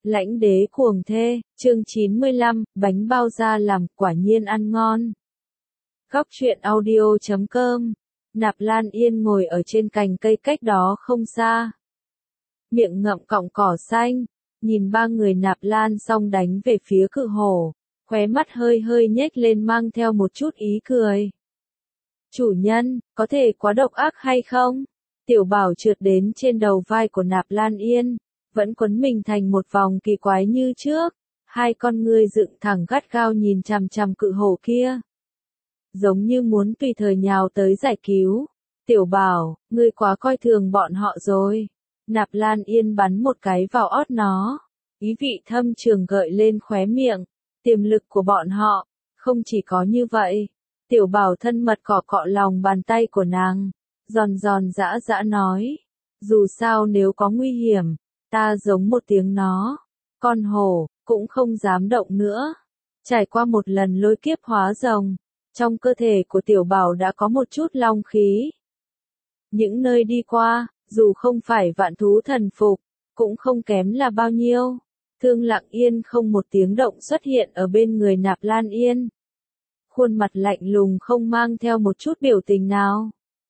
Lãnh đế cuồng thê, chương 95, bánh bao da làm, quả nhiên ăn ngon. Góc truyện audio.com. Nạp Lan Yên ngồi ở trên cành cây cách đó không xa. Miệng ngậm cọng cỏ xanh, nhìn ba người Nạp Lan xong đánh về phía Cự Hổ, khóe mắt hơi hơi nhếch lên mang theo một chút ý cười. Chủ nhân, có thể quá độc ác hay không? Tiểu Bảo trượt đến trên đầu vai của Nạp Lan Yên, vẫn quấn mình thành một vòng kỳ quái như trước, hai con ngươi dựng thẳng gắt gao nhìn chằm chằm Cự Hổ kia. Giống như muốn tùy thời nhào tới giải cứu. Tiểu Bảo, ngươi quá coi thường bọn họ rồi. Nạp Lan Yên bắn một cái vào ót nó. Ý vị thâm trường gợi lên khóe miệng. Tiềm lực của bọn họ, không chỉ có như vậy. Tiểu Bảo thân mật cọ cọ lòng bàn tay của nàng, giòn giòn dã dã nói. Dù sao nếu có nguy hiểm, ta giống một tiếng nó. Con hổ, cũng không dám động nữa. Trải qua một lần lôi kiếp hóa rồng, trong cơ thể của Tiểu Bảo đã có một chút long khí. Những nơi đi qua, dù không phải vạn thú thần phục, cũng không kém là bao nhiêu. Thương Lặng Yên không một tiếng động xuất hiện ở bên người Nạp Lan Yên. Khuôn mặt lạnh lùng không mang theo một chút biểu tình nào.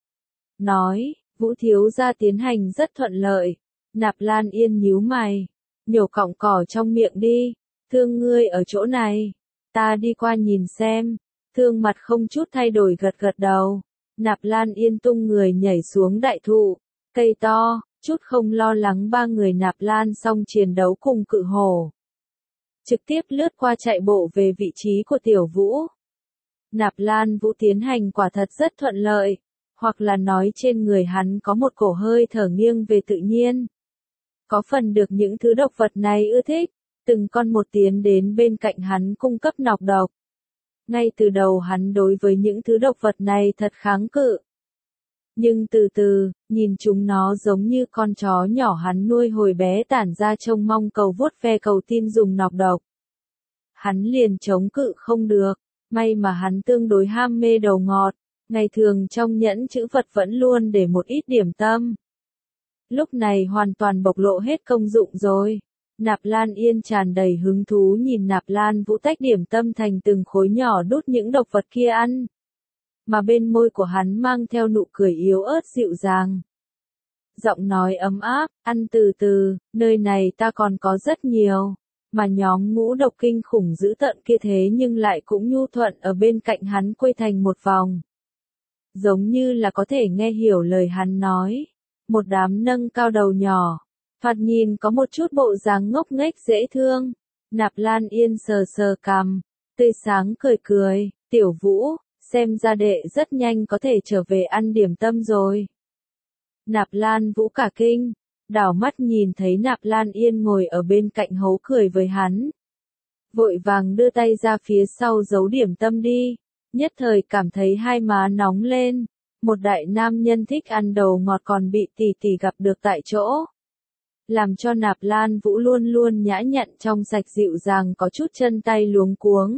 Nói, Vũ thiếu gia tiến hành rất thuận lợi. Nạp Lan Yên nhíu mày, nhổ cọng cỏ trong miệng đi. Thương ngươi ở chỗ này, ta đi qua nhìn xem. Thương mặt không chút thay đổi gật gật đầu. Nạp Lan Yên tung người nhảy xuống đại thụ, cây to, chút không lo lắng ba người Nạp Lan xong chiến đấu cùng Cự Hổ. Trực tiếp lướt qua chạy bộ về vị trí của Tiểu Vũ. Nạp Lan Vũ tiến hành quả thật rất thuận lợi, hoặc là nói trên người hắn có một cổ hơi thở nghiêng về tự nhiên. Có phần được những thứ độc vật này ưa thích, từng con một tiến đến bên cạnh hắn cung cấp nọc độc. Ngay từ đầu hắn đối với những thứ độc vật này thật kháng cự. Nhưng từ từ, nhìn chúng nó giống như con chó nhỏ hắn nuôi hồi bé tản ra trông mong cầu vuốt ve cầu tin dùng nọc độc. Hắn liền chống cự không được, may mà hắn tương đối ham mê đầu ngọt, ngày thường trong nhẫn chữ vật vẫn luôn để một ít điểm tâm. Lúc này hoàn toàn bộc lộ hết công dụng rồi. Nạp Lan Yên tràn đầy hứng thú nhìn Nạp Lan Vũ tách điểm tâm thành từng khối nhỏ đút những độc vật kia ăn. Mà bên môi của hắn mang theo nụ cười yếu ớt dịu dàng. Giọng nói ấm áp, ăn từ từ, nơi này ta còn có rất nhiều. Mà nhóm ngũ độc kinh khủng dữ tợn kia thế nhưng lại cũng nhu thuận ở bên cạnh hắn quây thành một vòng. Giống như là có thể nghe hiểu lời hắn nói. Một đám nâng cao đầu nhỏ. Thoạt nhìn có một chút bộ dáng ngốc nghếch dễ thương. Nạp Lan Yên sờ sờ cằm, tươi sáng cười cười, Tiểu Vũ, xem ra đệ rất nhanh có thể trở về ăn điểm tâm rồi. Nạp Lan Vũ cả kinh, đảo mắt nhìn thấy Nạp Lan Yên ngồi ở bên cạnh hấu cười với hắn. Vội vàng đưa tay ra phía sau giấu điểm tâm đi, nhất thời cảm thấy hai má nóng lên. Một đại nam nhân thích ăn đầu ngọt còn bị tỷ tỷ gặp được tại chỗ. Làm cho Nạp Lan Vũ luôn luôn nhã nhặn trong sạch dịu dàng có chút chân tay luống cuống.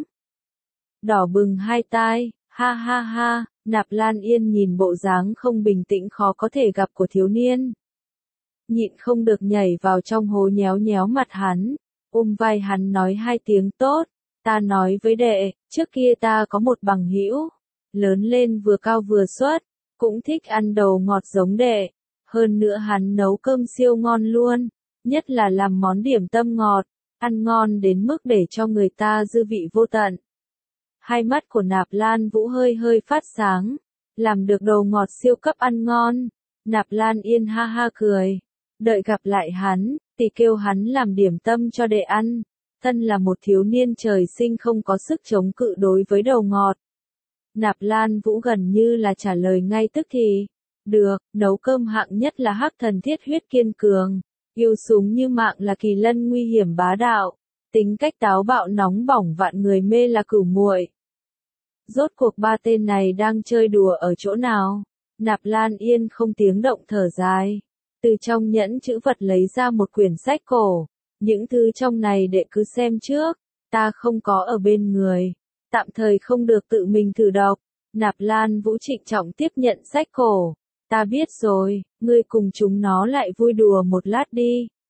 Đỏ bừng hai tai, ha ha ha, Nạp Lan Yên nhìn bộ dáng không bình tĩnh khó có thể gặp của thiếu niên. Nhịn không được nhảy vào trong hố nhéo nhéo mặt hắn, ôm vai hắn nói hai tiếng tốt, ta nói với đệ, trước kia ta có một bằng hữu, lớn lên vừa cao vừa xuất, cũng thích ăn đầu ngọt giống đệ. Hơn nữa hắn nấu cơm siêu ngon luôn, nhất là làm món điểm tâm ngọt, ăn ngon đến mức để cho người ta dư vị vô tận. Hai mắt của Nạp Lan Vũ hơi hơi phát sáng, làm được đồ ngọt siêu cấp ăn ngon. Nạp Lan Yên ha ha cười, đợi gặp lại hắn, thì kêu hắn làm điểm tâm cho đệ ăn. Thân là một thiếu niên trời sinh không có sức chống cự đối với đồ ngọt. Nạp Lan Vũ gần như là trả lời ngay tức thì. Được, nấu cơm hạng nhất là hắc thần thiết huyết kiên cường, yêu súng như mạng là kỳ lân nguy hiểm bá đạo, tính cách táo bạo nóng bỏng vạn người mê là Cửu muội. Rốt cuộc ba tên này đang chơi đùa ở chỗ nào? Nạp Lan Yên không tiếng động thở dài, từ trong nhẫn chữ vật lấy ra một quyển sách cổ, những thứ trong này đệ cứ xem trước, ta không có ở bên người, tạm thời không được tự mình thử đọc. Nạp Lan Vũ trịnh trọng tiếp nhận sách cổ. Ta biết rồi, ngươi cùng chúng nó lại vui đùa một lát đi.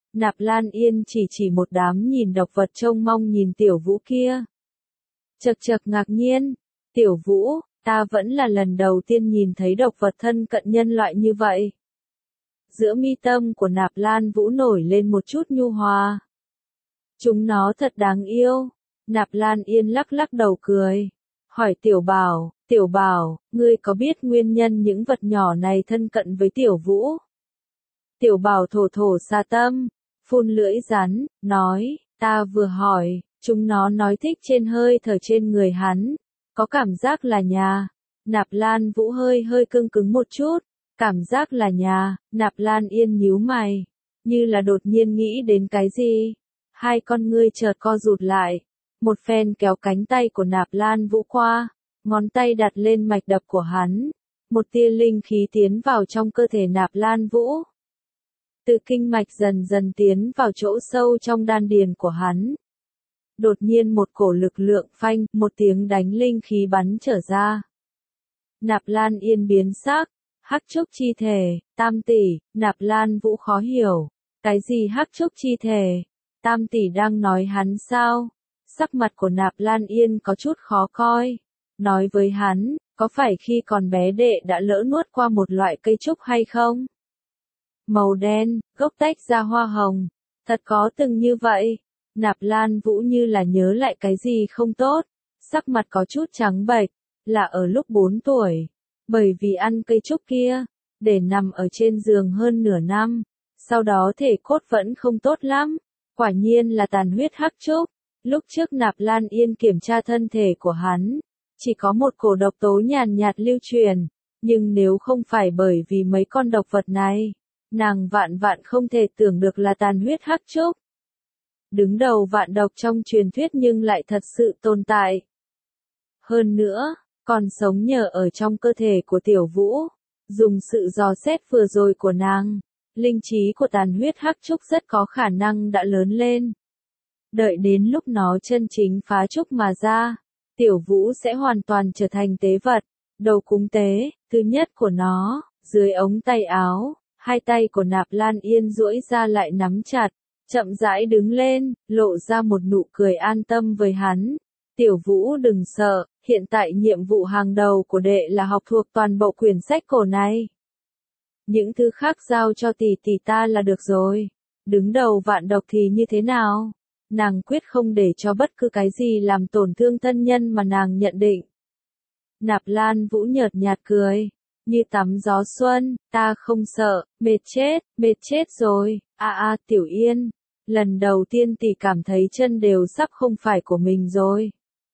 Nạp Lan Yên chỉ một đám nhìn độc vật trông mong nhìn Tiểu Vũ kia. Chậc chậc ngạc nhiên, Tiểu Vũ, ta vẫn là lần đầu tiên nhìn thấy độc vật thân cận nhân loại như vậy. Giữa mi tâm của Nạp Lan Vũ nổi lên một chút nhu hòa. Chúng nó thật đáng yêu. Nạp Lan Yên lắc lắc đầu cười. Hỏi Tiểu Bảo, ngươi có biết nguyên nhân những vật nhỏ này thân cận với Tiểu Vũ? Tiểu Bảo thổ thổ xa tâm, phun lưỡi rắn, nói, ta vừa hỏi, chúng nó nói thích trên hơi thở trên người hắn, có cảm giác là nhà. Nạp Lan Vũ hơi cứng cứng một chút, cảm giác là nhà. Nạp Lan Yên nhíu mày, như là đột nhiên nghĩ đến cái gì. Hai con ngươi chợt co rụt lại, một phen kéo cánh tay của Nạp Lan Vũ qua, ngón tay đặt lên mạch đập của hắn, một tia linh khí tiến vào trong cơ thể Nạp Lan Vũ. Từ kinh mạch dần dần tiến vào chỗ sâu trong đan điền của hắn. Đột nhiên một cổ lực lượng phanh, một tiếng đánh linh khí bắn trở ra. Nạp Lan Yên biến sắc, hắc trúc chi thể, Tam tỷ. Nạp Lan Vũ khó hiểu, cái gì hắc trúc chi thể? Tam tỷ đang nói hắn sao? Sắc mặt của Nạp Lan Yên có chút khó coi. Nói với hắn, có phải khi còn bé đệ đã lỡ nuốt qua một loại cây trúc hay không? Màu đen, gốc tách ra hoa hồng. Thật có từng như vậy. Nạp Lan Vũ như là nhớ lại cái gì không tốt. Sắc mặt có chút trắng bệch, là ở lúc 4 tuổi. Bởi vì ăn cây trúc kia, để nằm ở trên giường hơn nửa năm. Sau đó thể cốt vẫn không tốt lắm. Quả nhiên là tàn huyết hắc trúc. Lúc trước Nạp Lan Yên kiểm tra thân thể của hắn, chỉ có một cổ độc tố nhàn nhạt lưu truyền. Nhưng nếu không phải bởi vì mấy con độc vật này, nàng vạn không thể tưởng được là tàn huyết hắc trúc. Đứng đầu vạn độc trong truyền thuyết nhưng lại thật sự tồn tại. Hơn nữa, còn sống nhờ ở trong cơ thể của Tiểu Vũ. Dùng sự dò xét vừa rồi của nàng, linh trí của tàn huyết hắc trúc rất có khả năng đã lớn lên. Đợi đến lúc nó chân chính phá trúc mà ra, Tiểu Vũ sẽ hoàn toàn trở thành tế vật, đầu cúng tế, thứ nhất của nó. Dưới ống tay áo, hai tay của Nạp Lan Yên duỗi ra lại nắm chặt, chậm rãi đứng lên, lộ ra một nụ cười an tâm với hắn. Tiểu Vũ đừng sợ, hiện tại nhiệm vụ hàng đầu của đệ là học thuộc toàn bộ quyển sách cổ này. Những thứ khác giao cho tỷ tỷ ta là được rồi. Đứng đầu vạn độc thì như thế nào? Nàng quyết không để cho bất cứ cái gì làm tổn thương thân nhân mà nàng nhận định. Nạp Lan Vũ nhợt nhạt cười, như tắm gió xuân, ta không sợ, mệt chết rồi. Tiểu Yên, lần đầu tiên tỷ cảm thấy chân đều sắp không phải của mình rồi.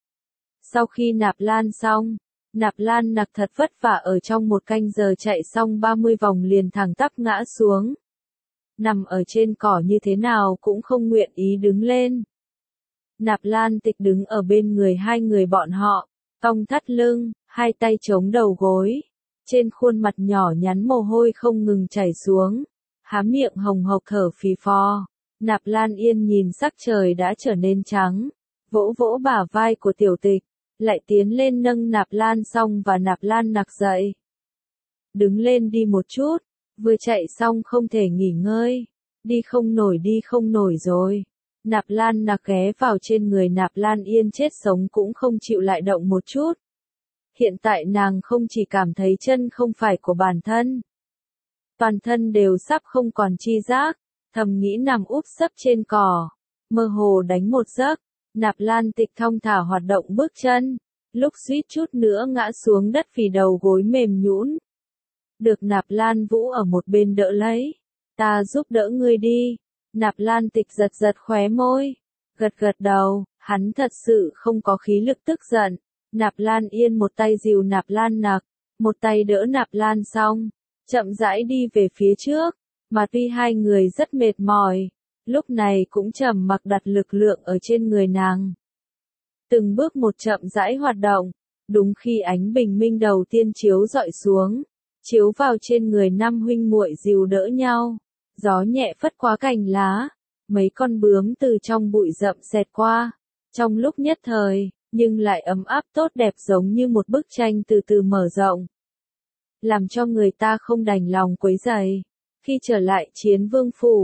Sau khi nạp lan xong, Nạp Lan Nặc thật vất vả ở trong 1 canh giờ chạy xong 30 vòng liền thẳng tắp ngã xuống. Nằm ở trên cỏ như thế nào cũng không nguyện ý đứng lên. Nạp Lan Tịch đứng ở bên người hai người bọn họ, cong thắt lưng, hai tay chống đầu gối. Trên khuôn mặt nhỏ nhắn mồ hôi không ngừng chảy xuống, há miệng hồng hộc thở phì phò. Nạp Lan Yên nhìn sắc trời đã trở nên trắng, vỗ vỗ bả vai của Tiểu Tịch, lại tiến lên nâng Nạp Lan xong và Nạp Lan Nặc dậy. Đứng lên đi một chút, vừa chạy xong không thể nghỉ ngơi, đi không nổi rồi. Nạp Lan Nặc ghé vào trên người Nạp Lan Yên chết sống cũng không chịu lại động một chút. Hiện tại nàng không chỉ cảm thấy chân không phải của bản thân, toàn thân đều sắp không còn chi giác, thầm nghĩ nằm úp sấp trên cỏ, mơ hồ đánh một giấc. Nạp Lan Tịch thong thả hoạt động bước chân, lúc suýt chút nữa ngã xuống đất vì đầu gối mềm nhũn. Được Nạp Lan Vũ ở một bên đỡ lấy. Ta giúp đỡ ngươi đi. Nạp Lan Tịch giật khóe môi, gật đầu, hắn thật sự không có khí lực tức giận. Nạp Lan Yên một tay dìu Nạp Lan Nặc, một tay đỡ Nạp Lan xong, chậm rãi đi về phía trước, mà tuy hai người rất mệt mỏi, lúc này cũng trầm mặc đặt lực lượng ở trên người nàng. Từng bước một chậm rãi hoạt động, đúng khi ánh bình minh đầu tiên chiếu rọi xuống, chiếu vào trên người năm huynh muội dìu đỡ nhau, gió nhẹ phất qua cành lá, mấy con bướm từ trong bụi rậm xẹt qua, trong lúc nhất thời, nhưng lại ấm áp tốt đẹp giống như một bức tranh từ từ mở rộng, làm cho người ta không đành lòng quấy rầy. Khi trở lại Chiến Vương phủ,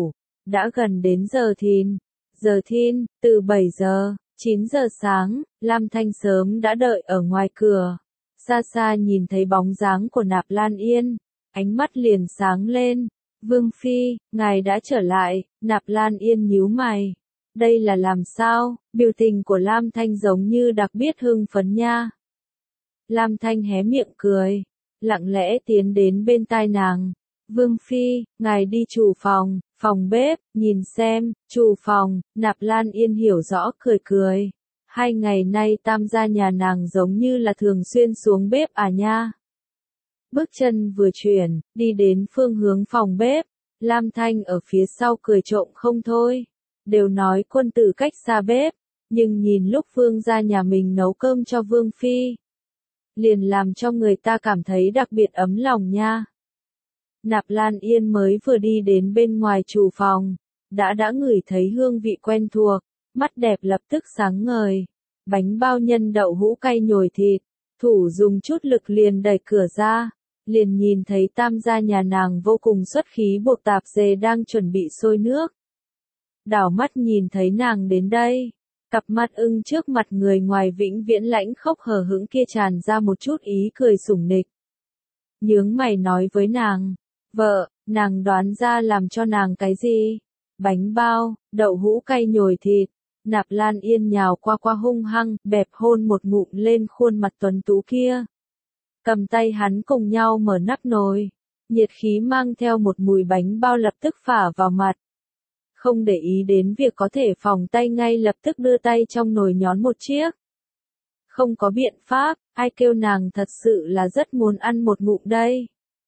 Đã gần đến giờ thìn. Giờ thìn, từ 7 giờ, 9 giờ sáng, Lam Thanh sớm đã đợi ở ngoài cửa. Xa xa nhìn thấy bóng dáng của Nạp Lan Yên, ánh mắt liền sáng lên. Vương Phi, ngài đã trở lại, Nạp Lan Yên nhíu mày. Đây là làm sao? Biểu tình của Lam Thanh giống như đặc biệt hưng phấn nha. Lam Thanh hé miệng cười, lặng lẽ tiến đến bên tai nàng. Vương Phi, ngài đi chủ phòng, phòng bếp, nhìn xem, chủ phòng. Nạp Lan Yên hiểu rõ cười cười. 2 ngày nay Tam gia nhà nàng giống như là thường xuyên xuống bếp à nha. Bước chân vừa chuyển, đi đến phương hướng phòng bếp. Lam Thanh ở phía sau cười trộm không thôi. Đều nói quân tử cách xa bếp, nhưng nhìn lúc Vương gia nhà mình nấu cơm cho Vương Phi, liền làm cho người ta cảm thấy đặc biệt ấm lòng nha. Nạp Lan Yên mới vừa đi đến bên ngoài chủ phòng, đã ngửi thấy hương vị quen thuộc, mắt đẹp lập tức sáng ngời. Bánh bao nhân đậu hũ cay nhồi thịt, thủ dùng chút lực liền đẩy cửa ra, liền nhìn thấy Tam gia nhà nàng vô cùng xuất khí buộc tạp dề đang chuẩn bị sôi nước. Đảo mắt nhìn thấy nàng đến đây, cặp mắt ưng trước mặt người ngoài vĩnh viễn lãnh khốc hờ hững kia tràn ra một chút ý cười sủng nịch. Nhướng mày nói với nàng, vợ, nàng đoán ra làm cho nàng cái gì? Bánh bao, đậu hũ cay nhồi thịt. Nạp Lan Yên nhào qua hung hăng, bẹp hôn một ngụm lên khuôn mặt tuấn tú kia. Cầm tay hắn cùng nhau mở nắp nồi, nhiệt khí mang theo một mùi bánh bao lập tức phả vào mặt. Không để ý đến việc có thể phòng tay ngay lập tức đưa tay trong nồi nhón một chiếc. Không có biện pháp, ai kêu nàng thật sự là rất muốn ăn một ngụm đây.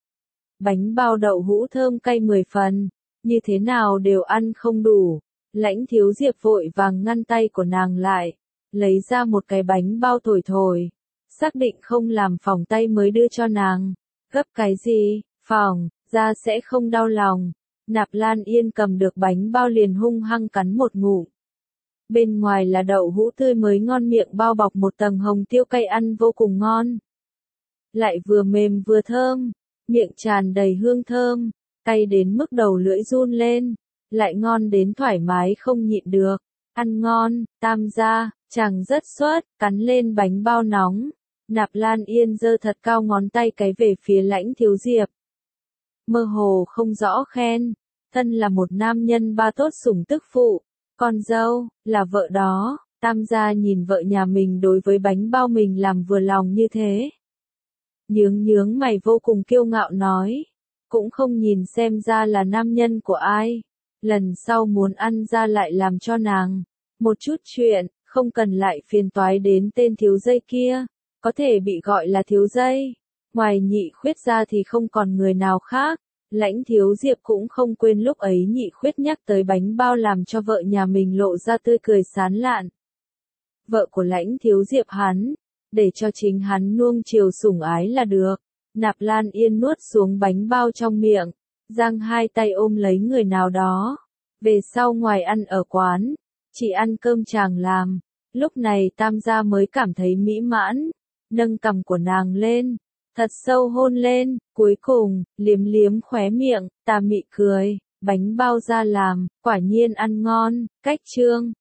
Bánh bao đậu hũ thơm cay 10 phần, như thế nào đều ăn không đủ. Lãnh Thiếu Diệp vội vàng ngăn tay của nàng lại, lấy ra một cái bánh bao thổi, xác định không làm phỏng tay mới đưa cho nàng. Gấp cái gì, phỏng, ra sẽ không đau lòng. Nạp Lan Yên cầm được bánh bao liền hung hăng cắn một ngụm. Bên ngoài là đậu hũ tươi mới ngon miệng bao bọc một tầng hồng tiêu cay ăn vô cùng ngon. Lại vừa mềm vừa thơm, miệng tràn đầy hương thơm, cay đến mức đầu lưỡi run lên, lại ngon đến thoải mái không nhịn được. Ăn ngon, Tam gia, chàng rất xuất, cắn lên bánh bao nóng. Nạp Lan Yên giơ thật cao ngón tay cái về phía Lãnh Thiếu Diệp. Mơ hồ không rõ khen, thân là một nam nhân ba tốt sủng tức phụ, con dâu, là vợ đó. Tam gia nhìn vợ nhà mình đối với bánh bao mình làm vừa lòng như thế. Nhướng mày vô cùng kiêu ngạo nói, cũng không nhìn xem ra là nam nhân của ai. Lần sau muốn ăn ra lại làm cho nàng một chút chuyện, không cần lại phiền toái đến tên thiếu dây kia, có thể bị gọi là thiếu dây. Ngoài Nhị Khuyết ra thì không còn người nào khác. Lãnh Thiếu Diệp cũng không quên lúc ấy Nhị Khuyết nhắc tới bánh bao làm cho vợ nhà mình lộ ra tươi cười sán lạn. Vợ của Lãnh Thiếu Diệp hắn, để cho chính hắn nuông chiều sủng ái là được. Nạp Lan Yên nuốt xuống bánh bao trong miệng, giang hai tay ôm lấy người nào đó. Về sau ngoài ăn ở quán, chỉ ăn cơm chàng làm. Lúc này Tam gia mới cảm thấy mỹ mãn, nâng cằm của nàng lên, thật sâu hôn lên, cuối cùng, liếm khóe miệng, tà mị cười, bánh bao ra làm, quả nhiên ăn ngon. Cách chương